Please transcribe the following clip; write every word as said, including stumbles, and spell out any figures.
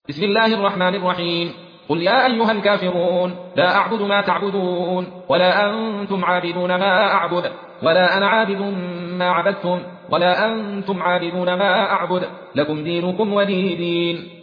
بسم الله الرحمن الرحيم. قل يا أيها الكافرون لا أعبد ما تعبدون ولا أنتم عابدون ما أعبد ولا أنا عابد ما عبدتم ولا أنتم عابدون ما أعبد لكم دينكم ولي دين.